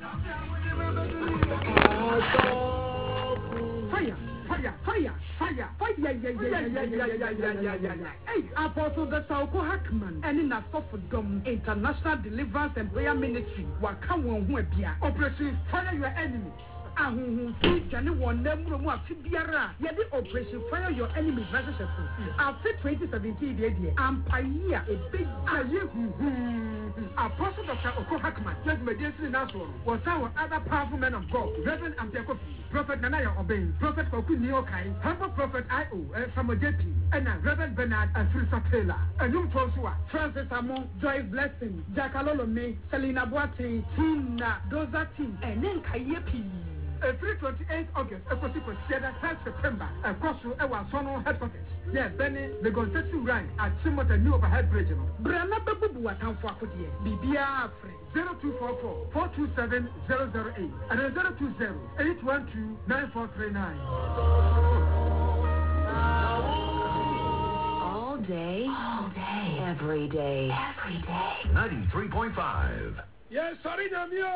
Hey, Apostle Dr. Oko Hackman, and in a Dom International Deliverance and Prayer Ministry, Wakawan Webia, Operation Fire Your Enemy. Johnny won them from Biara. You did Operation Fire Your Enemy versus after 2017, and Pioneer a big Apostle Dr. Oko Hackman, Judge Medici Nassau, was our other powerful men of God, Reverend Amtekofi, Prophet Nanaya Obey, Prophet Koku Niokai, Humble Prophet I.O., Samuel J.P., and Reverend Bernard and Frisa Taylor, and Yum Tosua, Francis Amon, Joyce Blessing, Jackalolo May, Selina Boate, Tina, Dozati, and then Kayepi. 3/28 August, Equity Consider 10 September, across to our Sono headquarters. Yes, Benny, the Gonzesi Rank at Timothy New Overhead Bridge. Brana Babu at Anfuakudia, BBR 0244 427 008 and 020 812 9439. All day, every day. 93.5. Yes, sorry, Namio.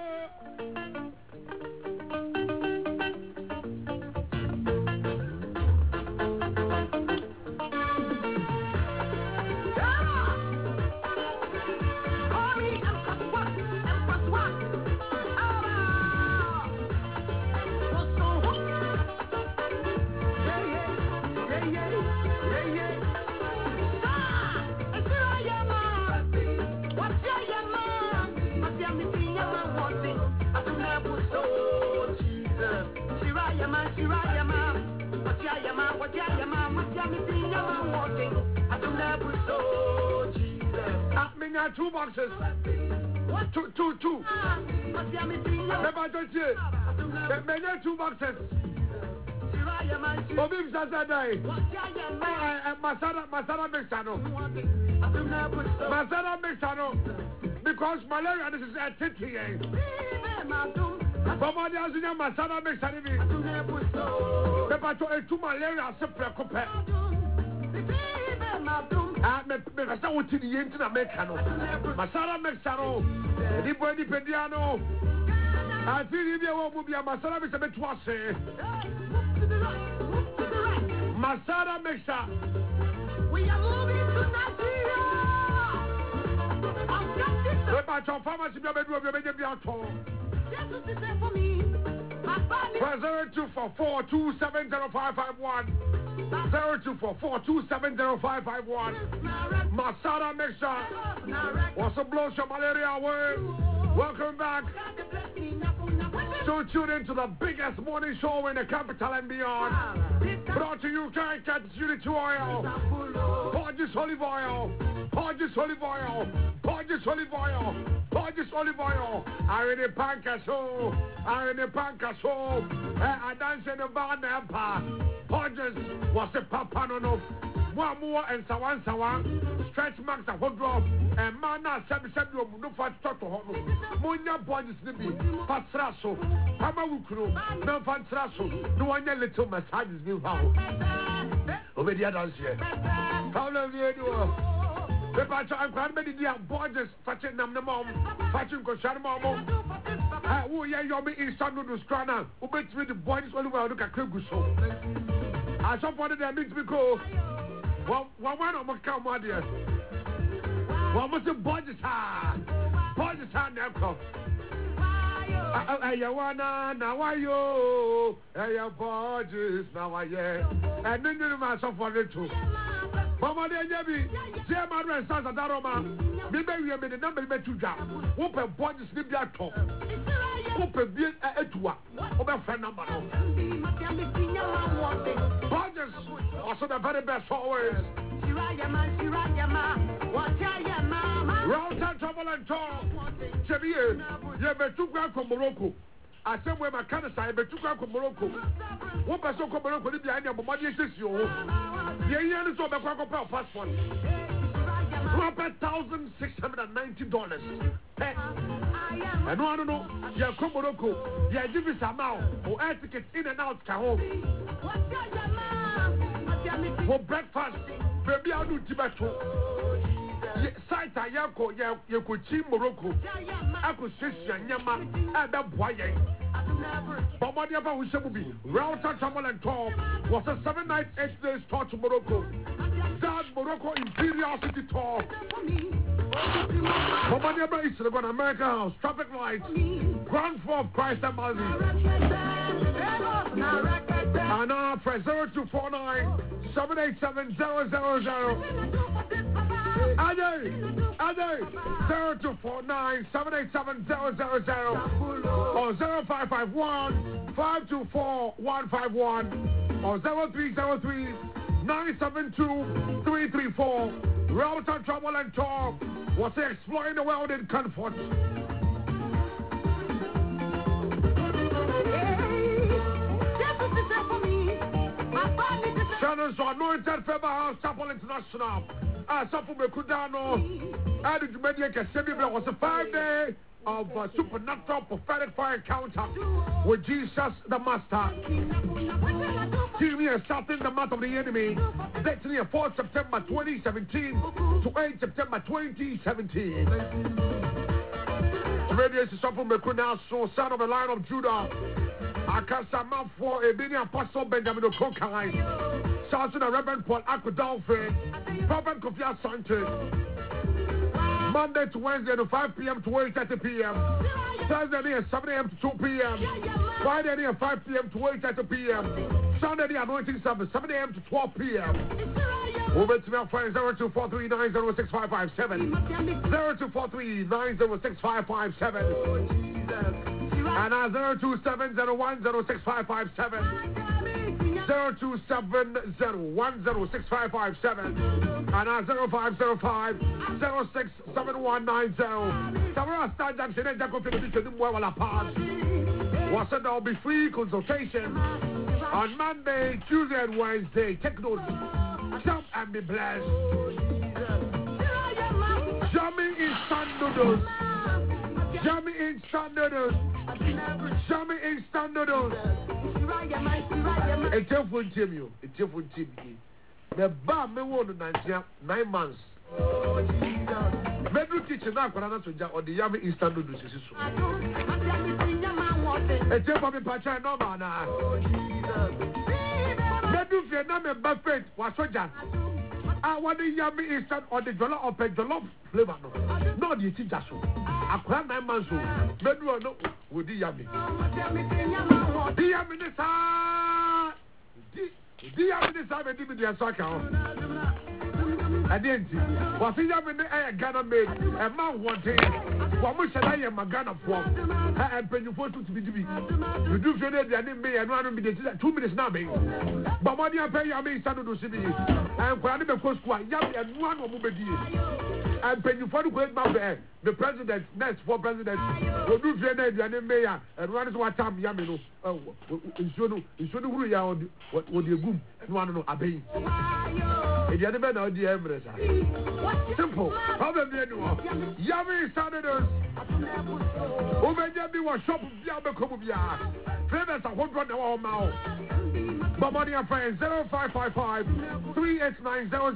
Two boxes. Two. Remember, don't you? Two boxes. Obim Sazadai. Masara Mexano. Because malaria is a titty. Somebody has in Masara Mexano. Remember, to malaria, separate compare. Mekasa wuti ni yenti na mekano Masara Mexano Nipo ni pediano Ati ni bia wo bia Masara Mexa betuase Masara Mexa. We are moving to Nigeria. Wepa cho pharmacy bia bedu bia beje bia to Jesus is there for me. 0244270551 0244270551. Masara Mexa. What's a blow some malaria away? Welcome back. So tune into the biggest morning show in the capital and beyond. Brought to you by Unity Oil, Borges Olive Oil, Borges Olive Oil, Borges Olive Oil, Borges Olive Oil. Irene Pancaso, Irene Pancaso. I dance in the bar now. Borges was a papa no. More and Sawan, stretch marks a whole drop, and mana sabi no fat talk to home. Monya Borges Nibi, Patraso, Hamawukro, no Fantraso, no one little massages new house. Obedia dance here. How long do you do? The patch I'm quite many dear Borges, Fatchin Namnamom, Fatchin Kosharmamo. Oh, yeah, you're me in San Ludo Strana, who makes me the boys all over look at Kuguso. I saw one of them meets me go. One of my come on dear. One was the Borges now. Ayawana, now I yo, Aya Borges, now I and then you must for the two. Mama, dear Jabby, Jama and Santa Daroma, maybe we have been the number to jump. Open Borges, sleep your top. Open beer at Etua, over friend number. Borges, also the very best always. Round time trouble and talk. Xavier, you have been too grand from Morocco. I said, where my cancer, I have been too grand from Morocco. One person from Morocco, behind your money is you. The year is over the passport. $1,690. And no, no, you have come Morocco. You have given some amount for air tickets in and out. For breakfast, baby, I'll do Tibeto. site ayako yekochi Morocco akusisia nyama ada boye Bomadi aba ushebubi Router Travel and Tour was a 7 night 8 days tour to Morocco. That Morocco Imperial City tour. Bomadi aba is the America House, traffic lights, ground floor of Christ and Maldi. And now press 0249 787 000. Ade 0249 787 000 or 0551 524 151 or 0303 972 334. Router Travel and Tour was exploring the world in comfort. Shannon's Anointed Favor House Chapel International. Safu Mekudano added to Media Kasebibla was a 5-day of supernatural prophetic fire encounter with Jesus the Master. Giving starting the month of the enemy, dating 4 September 2017 to 8 September 2017. Radio is Safu Mekudano, son of the Lion of Judah. Akasama for a mini apostle Benjamin Okokai. Sergeant Reverend Paul Akudalfe. Prophet Kofi Asante. Monday to Wednesday to 5 p.m. to 8:30 p.m. Thursday at 7 a.m. to 2 p.m. Friday at 5 p.m. to 8:30 p.m. Sunday anointing service 7 a.m. to 12 p.m. Over to my friends 0243 906557. 0243 906557. And 0270106557. 0270106557 and 0505 067190. Samara Star Junction and Jacob was said there will be free consultation on Monday, Tuesday, and Wednesday. Take notes. Jump and be blessed. Jamming instant noodles. Jamming instant noodles. Jamming instant noodles. A telephone team, a telephone team. The bar may want 9 months. Bedroom kitchen now, or the yummy instant noodles. A telephone patch, no man. Bedroom Vietnam buffet was so just. I want the yummy instant or the jollof or the jollof flavor. No, the teacher. I can't 9 months old. Bedroom no with the yummy. The yummy is hard. The yummy is hard. The soccer. I didn't see. Was the yummy a Ghana made a man wanting? What much I am a Ghana for? I am paying for 2 to be. You do feel that the enemy and 1 minute, 2 minutes now. But money I pay yummy standard to see me. I am quite a cost one yummy and 1 of movie. I'm paying for the great man, the president, next for president. We do feel that the enemy and 1 is what time yummy. Oh, you should what would you go and 1 of obey. If you never know the embrace. Simple. Probably yummy standards. Over there, was shop of Yabakobia. Famous a 100 hour mouth. But money and friends 0555 389 000.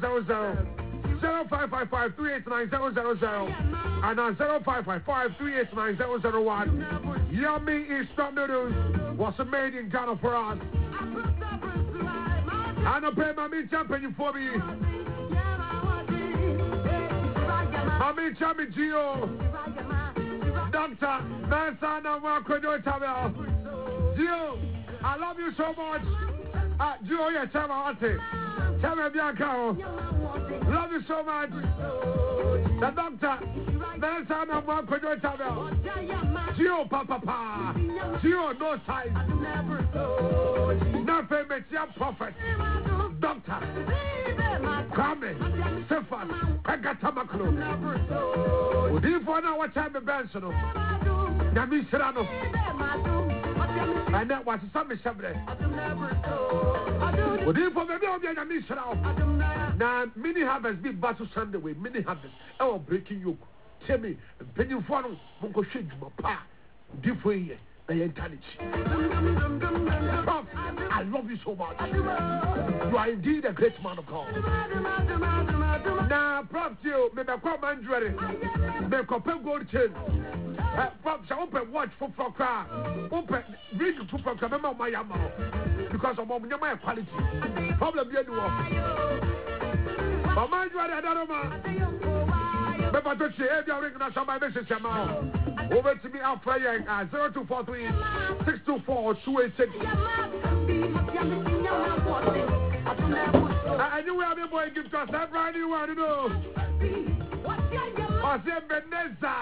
0555 389 000 and 0555 389 001. Yummy instant noodles was made in Ghana for us. And I pay Mommy Champion for me. Mommy Champion Gio. Doctor Nansana Marco Tabel. Gio, I love you so much. Gio, yeah, tell me, tell me, Bianca. Love you so much. The doctor Nansana Marco Tabel. Gio, Papa. Gio, no size. Nothing makes you prophet. Doctor Kwame Stefan Agatamaklo. Would you for now what time the Benson? Nami Serrano. And that was some Sabre. Would you for the Nami Serrano? Now, many harvest big battle Sunday way, many harvest. Oh, breaking yoke. Tell me, penny for Munko Shade, Pa. Different. Prof, I love you so much. You are indeed a great man of God. Now, Prof, you may come and ready. May come gold chain. Prof, shall open watch for crowd. Open ring for Kamema Mayama because of my quality. Problem you do. But man, you are the Remember to say, if you are ringing us on my message, over to me out for 0243 624 286. I knew we have a boy give to us every new one, you know. I said, Veneza.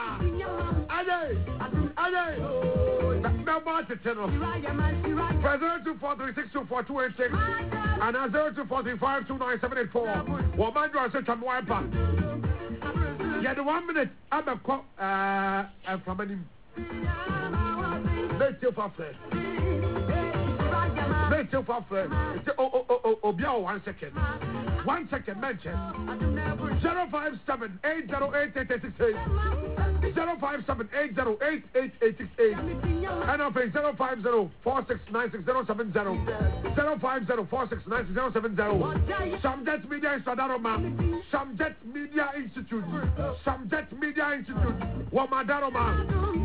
Allez. Number to channel. 0243 624 286 and 0243 529 784. Well, man, you are such a wiper. Yeah, the 1 minute, I'm a cop from an let's go for friend. Let's go for friend. Oh, 1 second. 1 second, mention 057 808 8868 057 808 8868 and I'll pay 050 4696 070 050 4696 070. Subject Media Institute, Subject Media Institute, Subject Media Institute, Wamadaroma.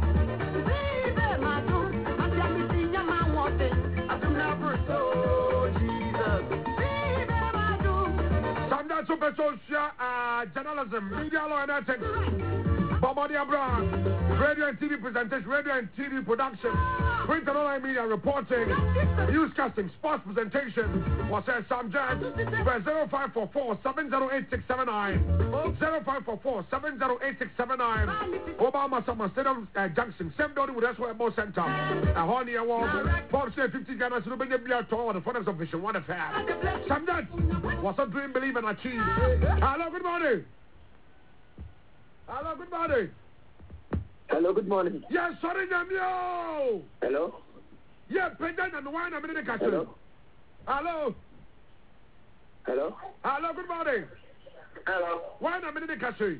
Subject Super Social Journalism, Media Law and Ethics, Bombardier Brown, Radio and TV presentation, Radio and TV production, print and online media reporting, newscasting, sports presentation. What's that subject? 0544 708 679 0544 708 679 Obama Summer Stadium Junction, same building with SWMO Center. A Horny Award, 450 Ghana, so be a tour the front of Vision One Affair. Subject was a dream, believe, and achieve. Hello, good morning. Hello, good morning. Hello, good morning. Yes, sorry, Namio. Hello. Yeah, President and wine a minute. Hello. Hello. Hello. Hello, good morning. Hello. Wine a minute.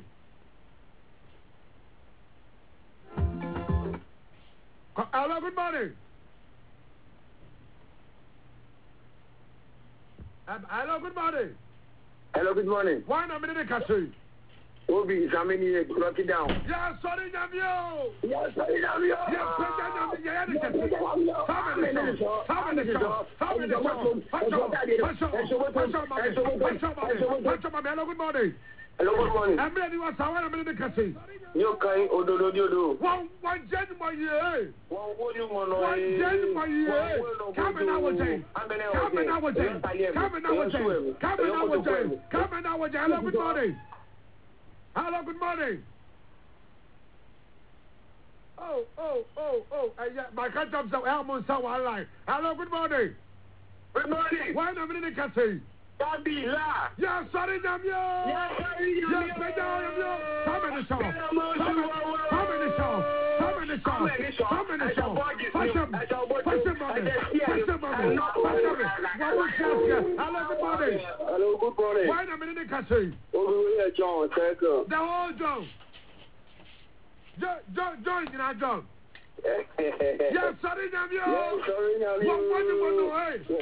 Hello, good morning. Hello, good morning. Hello, good morning. Wine a minute. Obi, how many brought it down? Yeah, sorry, Namio. Yeah, sorry, Namio. Yeah, President, yeah, hello, good morning. Hello, good morning. I'm ready to say, I'm ready to say. You can do. One January. One January. Come now, hello, good morning. Hello, good morning. My catch-ups are almost so online. Hello, good morning. Good morning. Why am I in the castle? Kabila. Yes, sorry, Namio. Yes, sorry, Yes, Namio. Come in the show. Come in the show. Hello, good morning. Hello, good morning. Why am I in the castle? Over here, John. The whole John. John, John. Yes, sorry, Namio. Yes, sorry, Namio. What do you want to say?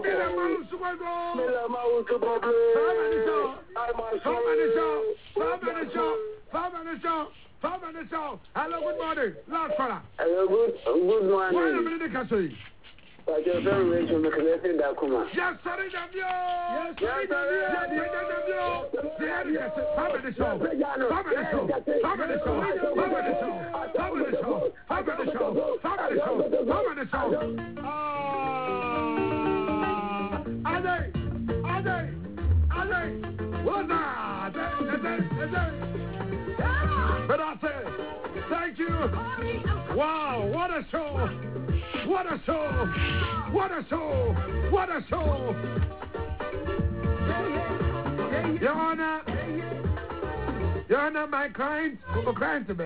Hello, good morning. Last caller. Hello, good morning. Why am I in the castle? But you're very rich in the collecting that come on. Yes, sorry, Namio. Yes, sorry, Namio. But I say, thank you. Wow, what a show. What a show! What a show! What a show! Your Honor, my client, crying to me.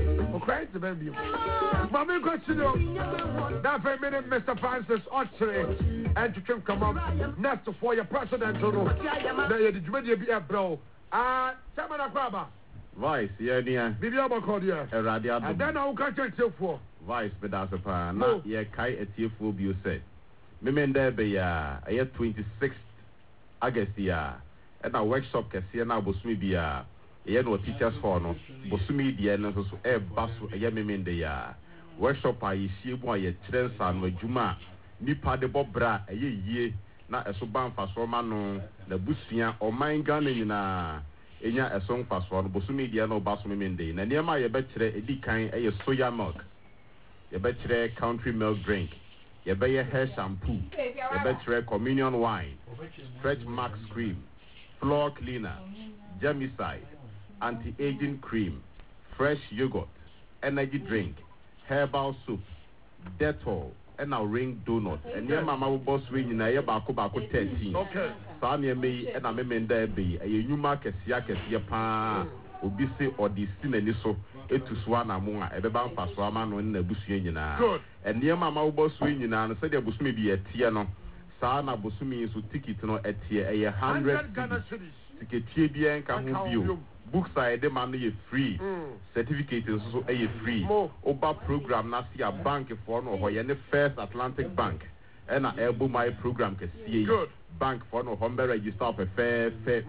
Mommy, question you. Now, for a minute, Mr. Francis Oxley, and to come up next for your president. Now, you did you be a bro? Chairman Akraba. Voice, yeah. Bibi Abakodia. Radio. And then I will catch you for. Vice Bedasapa, na ye kai etiefo bio say. Memenda be ya 26th August ya. And a workshop kesi na bosumi bia. Ye no teachers hall no. Bosumi dia no so e baso ye memenda ya. Workshop a yihie bu a ye trensa no adwuma. Nipa de bobra eye yie na eso ban faso ma no na busua o man Ghana nyina enya eso faso no bosumi dia no baso memenda na niam ye be kire edi kan eye soya milk. You better country milk drink. You better hair shampoo. You better communion wine. Stretch max cream. Floor cleaner. Germicide. Anti-aging cream. Fresh yogurt. Energy drink. Herbal soup. Dettol. And now ring donut. And your mama will boss ring in a year back 13. Okay. Sammy me and I remember be a new market siya pa. Obisi or the sin so. Etu swana munga ebeba mfaswa no na busue nyina and near mama wo busue nyina no said busumi bi etie no saa na busumi so ticket no etie 100 Ghana cedis ticket tie bia nka ho bio books are de man no free certificate so free oba program na see a bank for no ho ye ne First Atlantic Bank and a elbow my program ke see bank for no hombe register of a fair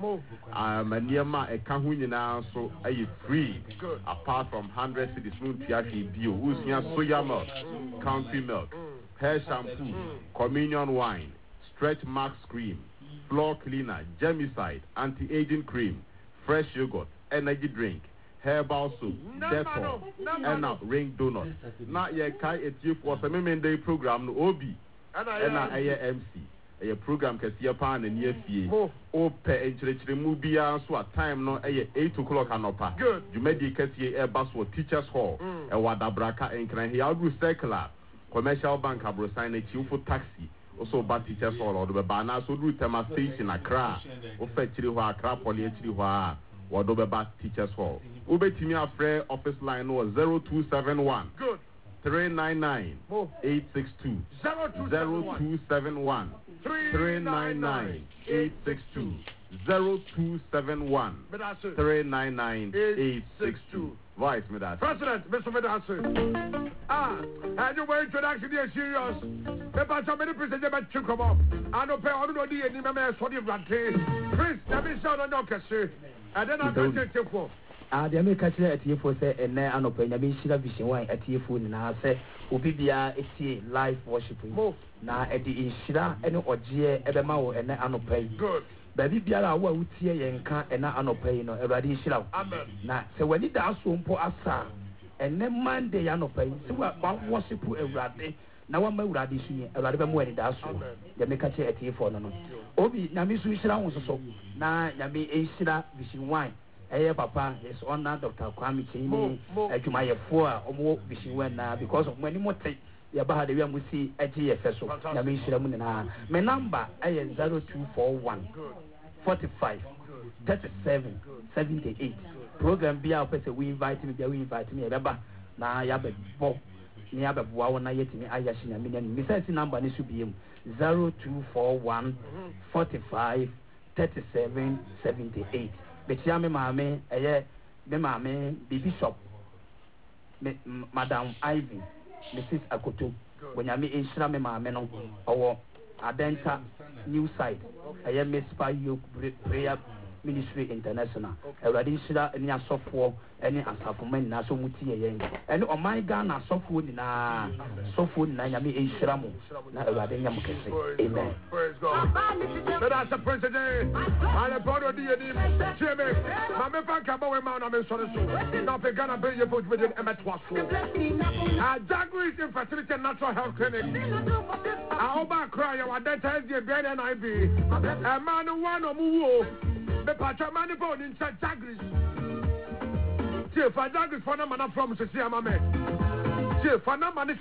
maniama e ka hu nyina so free apart from 100 cedis moon tiaki bio usia soya milk country milk hair shampoo communion wine stretch max cream floor cleaner germicide anti-aging cream fresh yogurt energy drink herbal soup Dettol and now ring donut na ye kai etie for some Monday program no obi and I MC a program kesi pa na nie fie o pe enchirechire mu bia so a time no 8 o'clock anopa jumedi kesi e bus for teachers hall e wadabraka enkran here out circular commercial bank abrosan na chiufo taxi also ba teachers hall odo be ba na so do tema station Accra o fe chiri ho Accra poly chiri ho a odo be ba teachers hall o betimi afre office line no 0271 399 862 0271 399 862 0271 399 862 Vice Medasi President Mr. Medasi and your introduction is serious. Pepper so many presidents but you come up and no pay on no di any member so the rante Prince let me shout on your and then I'm going to take for the American atiefo say ene anopa nya be shira vision wan atiefo ni na say obi bia etie live worship na e di inshira ene oje ebema wo ene anopa good baby biara wo awutie ye nka ene anopa no Ewurade inshira amen na se wani da so mpo asa ene Monday anopa se wa worship Ewurade na wa ma Ewurade sunye Ewurade be mo ani da so the American atiefo no obi na mi su inshira wo so na nya me inshira vision wan papa is honor Dr. Kwame Chini adwumayefo a omo vision na because of money mote ya ba ha de wi amusi agf so na me nhira mu na me number 0241 45 37 78 program bia opese we invite me e beba na ya be bo ni ya be bo wa na yetimi ayashi na me ni sense number ni subiem 0241 45 37 78 Betia me mame me mame the bishop Madam Ivy Mrs. Akoto when ya me inshira me mame no owo Adenta new site Miss Payo Prayer Ministry International Ewurade inshira eni asofo eni asafoma na so muti yen eni o my Ghana asofo ni na ya me inshira mo na Ewurade nyam kese amen praise God so that's the president and the brother di eni cheme ma me fa ka ba we ma na me so na pe Ghana be ye foot with emetwa so Jagris Infertility and Natural Health Clinic oba cry your Adenta is the BNIB a man one omuwo the patron phone in Jagris. Chief Jagris for no man from Cecilia Mame. Chief for no man is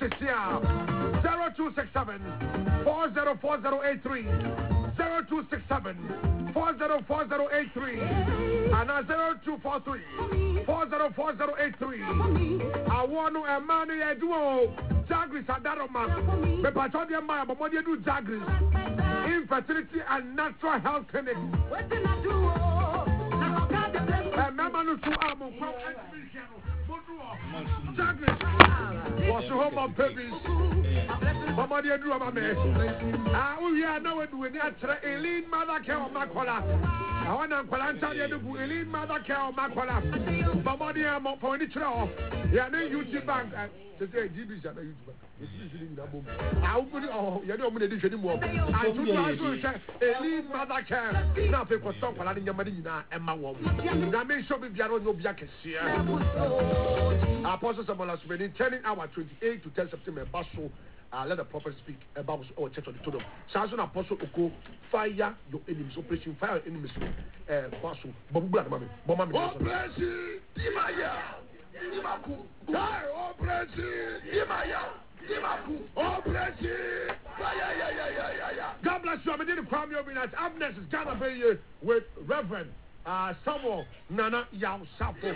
0267 404083 0267 404083 and 0243 404083. I want a man who do Jagris Adaroma. The patron the man but what you do Jagris Infertility and Natural Health Clinic. What did I do? Remember to Douglas was home of babies. Mama dear drew my man. We are now doing that. Eileen mother care of Makola. I want to Colanta to do Eileen mother care of Makola. Mama dear for any trial. Yeah, then YouTube bank. Today, GB's at the YouTube. I will put it all. You don't need to anymore. I told you I should say Eileen mother care. Now people stop for your money and my woman. Now make sure we are on your back here. Apostles of Allah spending 10 hours 28 to 10 September. Basso. Let the prophet speak about our church on the throne. Samson Apostle Oko, fire your enemies, operation fire your enemies. Basso, Bombard, Mammy, Bomami, Operation, Dimaya, Dimaku, Operation, Dimaya, Dimaku, Operation, God bless you. I'm going to cram you in at Abner is Ghana Bay with Reverend Samuel Nana Yao Sapo.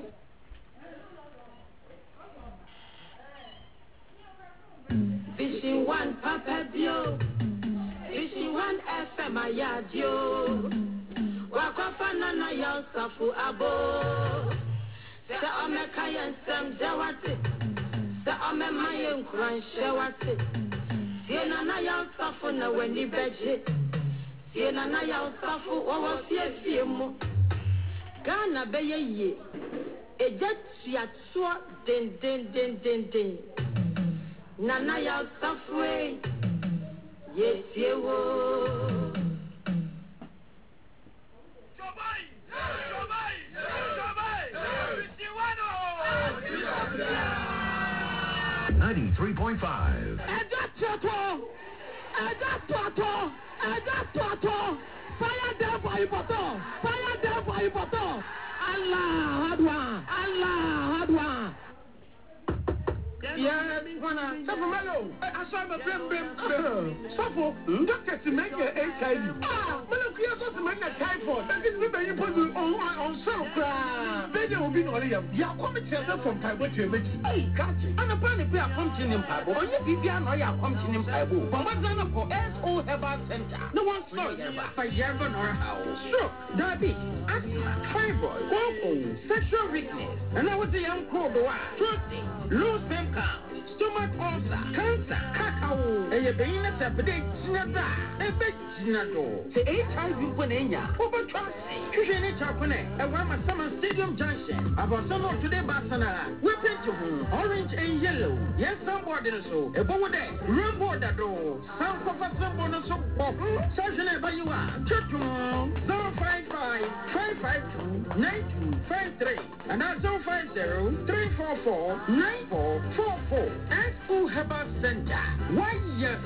Fishing one Papa Dio, Fishing one FM Ayadio, Wakafana Yao Safu Abo, Sa Omekayan Sam Jawati, Sa Omemayan Kran Shawati, Siena Yao Safu na Wendy Beji, Siena Yao Safu over Fiemo, Ghana Baye, a jet Siatsua, din. Nana ya safwe, yes yewo. Jobai, 93.5. Fire down for you, fire down for you, Allah, hard one. Yeah, Suffer Mellow. I saw the bim. Suffer, doctor to make your HIV. Mellow, you also to make a typhoid. That is the way you put it on self. Then you will be on you. You are coming to from Paibo to Image. Hey, gotcha. And apparently, we are pumping in Paibo. Or you be there, or you are pumping in Paibo. But what's done for SO Herbal Center? No one saw you for Yerban or house. Stroke, diabetes, asthma, fibroid, sexual weakness. And I was a young cold prostate, low stem count, stomach ulcer, cancer, cacao, and you're being a separate sinatra, a big sinato. The HIV Punenya, over Trusty, Kushani Chapone, and Wama Summer Stadium Junction, about some of today Basana, weapon to orange and yellow. Yes, somebody so, a bode, rainbow that door, some of us, some bonus of pop, Sergeant Bayua, Church 055-552-9253, and that's 050-344-9444. School Herbal Center. Why yes,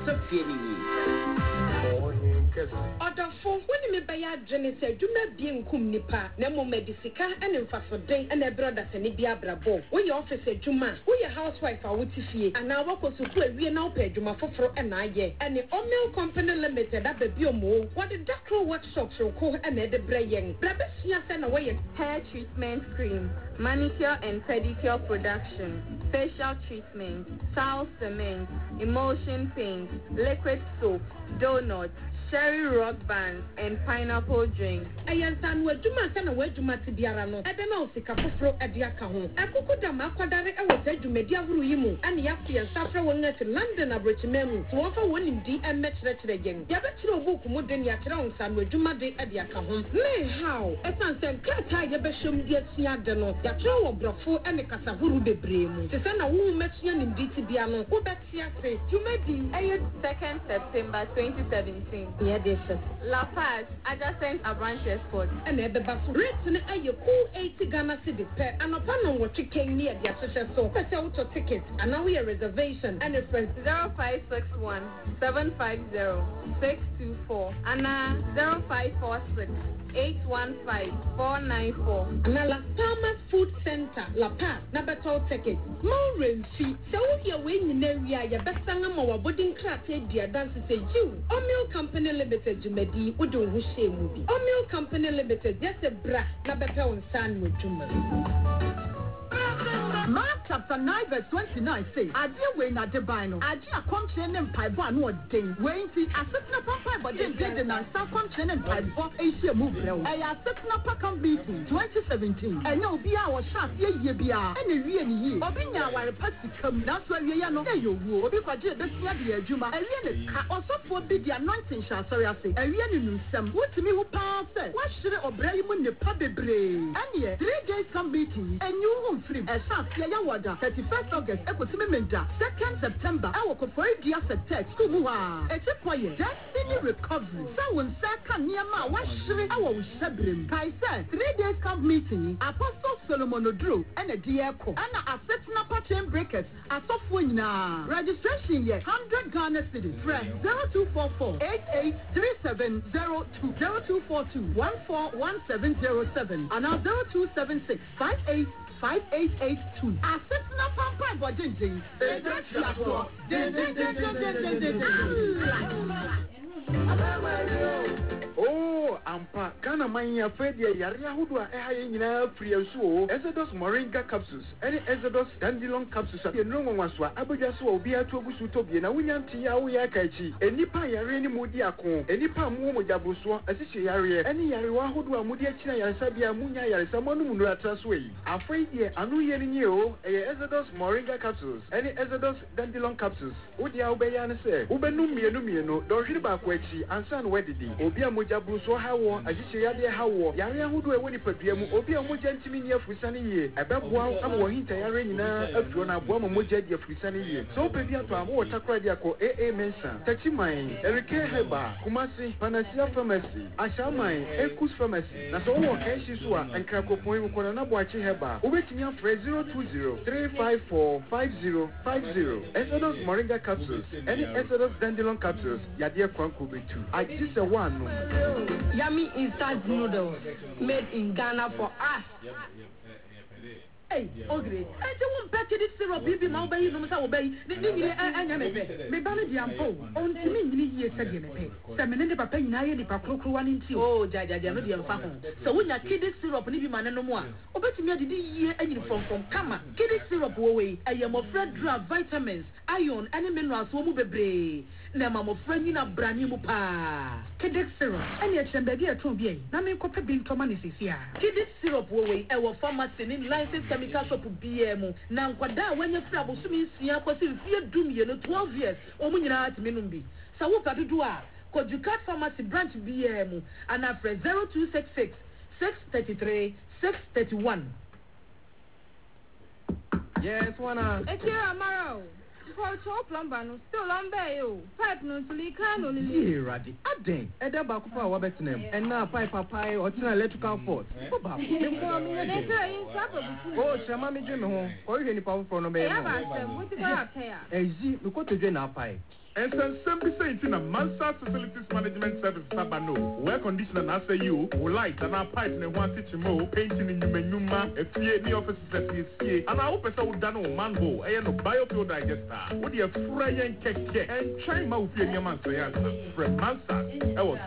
Odafo, when me buy a generator, do not be in Kumnipa, Nemo Medicica, and in Fasode, and a brother Senibia Bravo. We your officer Juma, we your housewife are with you, and now what was to put we now pay Juma for and I ye, and the Omel Company Limited at the Biomo, what the Doctor workshop so call and the Brayan, Blabessias and away hair treatment cream, manicure and pedicure production, facial treatment, sound cement, emulsion paint, liquid soap, donuts, cherry rock bands, and pineapple drinks. I understand where Juma and where Juma to Diarano. I don't know if Capofro at Diacaho. I could have Makwadare and was said to Media Ruimu and Yapi and Safra will net to London abroad memu to offer winning D and match that again. Yabatro book more than Yatron San with Juma de Adiacaho. May how? As I said, Kata Yabashum Diet Siadano, Yatro Brafo and the Casavuru de Bremu. The son of whom met you in DTBano, who bet Siase, you may be 2nd September 2017. Yeah, this is La Paz, adjacent Abranches Sport. And at the bus written a cool 80 Ghana city pair and upon what you came near the association so press out your ticket and now we are reservation and it's 0561 750 624 and 0546 815-494. Na La Palmas Food Center, La Paz, na better ticket. More fee. So if you're winning area, you best sing more boarding class idea dance say you. Omil Company Limited, Jumedi, Udo Hushe movie. Omil Company Limited, just a bra, na better on San with Juma. Mark chapter 9 verse 29 says, Adi we na debino, Adi a conchen and paibo no ding. Waiting, a certain papa, but then did and some conchen and paibo, Asia move. A certain papa meeting 2017. And no be our shot, ye be and a year. Obinya were pasticum, that's why we are not there. You will be for this year, Juma, a really also for the anointing shall sorry, I say, a really some. What to me who pass it? What should I obey when the pubby brain? And yet, 3 days come meeting, and you won't free a shot, Yawada, 31st August, Ecosimenda, 2nd September, I will for a dear text, Kumua, a quiet, destiny recovery. Someone second near my wash, I will shabrim. I said, 3 days come meeting, Apostle Solomon Odro, and a dear co, and a set number chain breakers, a software now. Registration yet, 100 Ghana cities, press 0244 883702 0242 141707 and now 0276 585882. Assist na pampa bodinjin. Oh, ampa kana manya fedi yaria hudu a ehaye nyina free so Exodus Moringa capsules any Exodus dandelion capsules ye no nwanwa abodwa so obi atogusu tobie na wunyanti ya wo ya kachi enipa yare ni mudi akon enipa mu mojabuso asihye yare eni yare wa hudu a mudi akina yaresa bia munya yaresa monu munu atraso yi afai die anu ye ni o Exodus Moringa capsules any Exodus dandelion capsules odi a obeya ne se ubenu mienu do hwiri ba kwa chi ansan wedidi obi a mojabuso hawo asihye yade hawo yare hudu e woni padua mu obi a moja ntimi ni afusane ye ebeboa am wo hinta yare nyina afuo na aboa moja di afusane ye so pebi ato am wo takra dia ko mensa tachiman erike heba kumasi panasia pharmacy ashaman ekus pharmacy na so wo kan shi so a nkrakopon ko na bo achi heba obetimi afre 020-354-5050 Exodus Moringa capsules any Exodus dandelion capsules yade kwanko betu ajise one no Yummy instant noodles made in Ghana for us. Hey, Ogre, I don't bet this syrup, baby, now by you, no matter obey. The nigga, me banner the ampo. On to me, years again. Semin the papa, Naya, the Pacro, 1 in 2. Oh, Jaja, no, the Alpha. So when you kid this syrup, leave man no more. Obey me, the year and from Kama. Kid this syrup away. I am afraid drug vitamins, iron, and minerals, woman be. Nema mo friend na brani mu pa. Kidex syrup. Any chembedi atrobie. Na me kope bin tomani sisia. Kidex syrup wo we e wo pharmacy ni licensed chemical shop BM. Na nkwada wanya fra bosumi nsia kwasi fie dum ye no 12 years. Omu nyina atime no bi. Sa wo ka dodo a Kojukat Pharmacy branch BM and afre 0266 633 631. Yes, wanna. Ekira Amaro. For plumber no still on bail. Pipe no to leak no lily. Radi. Aden. Eda ba kufa wa betinem. And now pipe papai or tina electrical fault. Oh, shama mi jeme ho. Ko ye ni pa for no be. Yeah, ba sem. What you got here? Ezi, we ko to je na pipe. And some be saying in a Mansard Facilities Management Service Sabano, where conditioner and answer you, will light and our pipe and one teaching more, painting in Yumenuma, a PA offices at CSA, and I hope I would done on mango, and no biofuel digester. Would you have fry and keke and try my opinion from Mansard? I was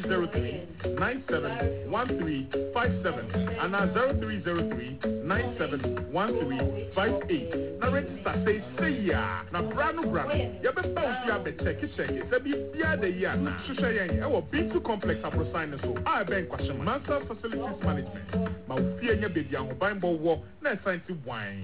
0303-971357 and now 0303-971358. Now register say ya. Now brand you better bounce ya be check it. Say be the year na. Shushayen, our B2 complex aprosign so. I bank question Master Facilities Management. Ma ufie nya baby an oban bo wo na science wine.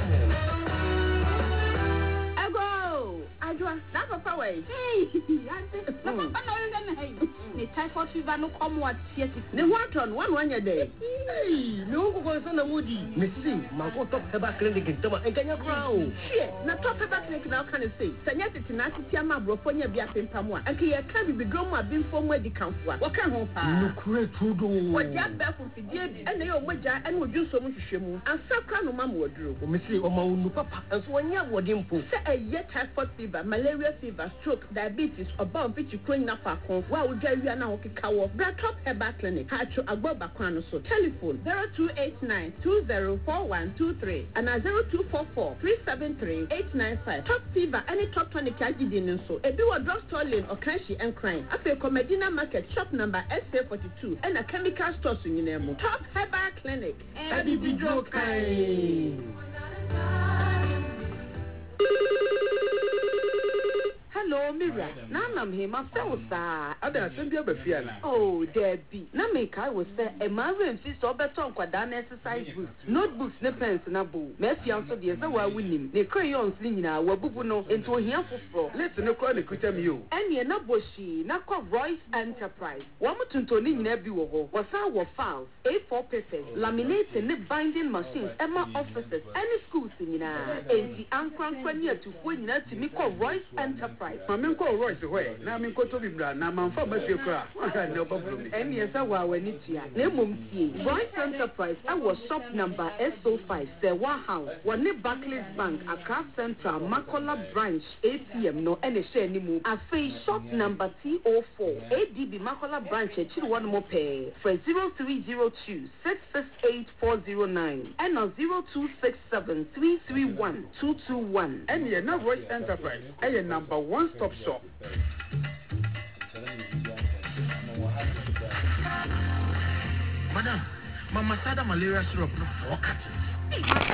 Adwa, na papa way. Hey, na papa na yen hey. Ni typhoid fever no come what here. Ne what on one year day. Hey, no go so na mudi. Me see, ma go top heba clinic in Toma and Kenya crown. Shit, na top heba clinic now can say. Sanya tetinasi tia ma bro fonya bia pempam a. Anke ye ka bi drum a bin fom wedi kanfo a. Wo kan ho pa. No kure tudo. Wo dia ba fu fidie bi. Ene ye omagya ene odwunso mu hwehwemu. Ansakra no ma mo oduro. O me see o ma unu papa. Enso wonya wodimpo. Se eye typhoid fever, malaria fever, stroke, diabetes, about which you couldn't have a con. Why would you now cow? Brad Top Herbal Clinic. Had to Agboba Kwano. So telephone 0289-204123 and 0244-373-895. Top fever, any top tonic in so. A do a drugstore lane or Kanshi and crime. After Comedina Market, shop number SA42 and a chemical store in Top Herbal Clinic. Eddie Bidrokai. Oh, Mira, Nanam him, I fell, sir. Ada send you a fiana. Oh, Debbie. Namika was say a marriage is over talk with an exercise books, notebooks, no pens, and a boo. Messi answered the other way winning. The crayons singing our wabuno into a here for. Listen, no call the kutam you. And ye na boshi, na call Royce Enterprise. One to Tony Nebuho was our files, A4 papers, laminated and binding machines, Emma offices, any school singing. And the Ankran near to when to me call Royce Enterprise. Mamma call Royce away. Now I'm going to be brand. Now I'm from a crack. No problem. And yes, I will when it's here. Name Royce Enterprise, our shop number SO5, Sewa House, one Barclays Bank, Accra Central, Makola Branch, ATM, no any share anymore. A face shop number T04, ADB Makola Branch, one more pay for 0302 668 409 and 0267 331 221. And you're not Royce Enterprise, and your number one stop shop. Madam, Mama Sada malaria syrup no 4 cartons.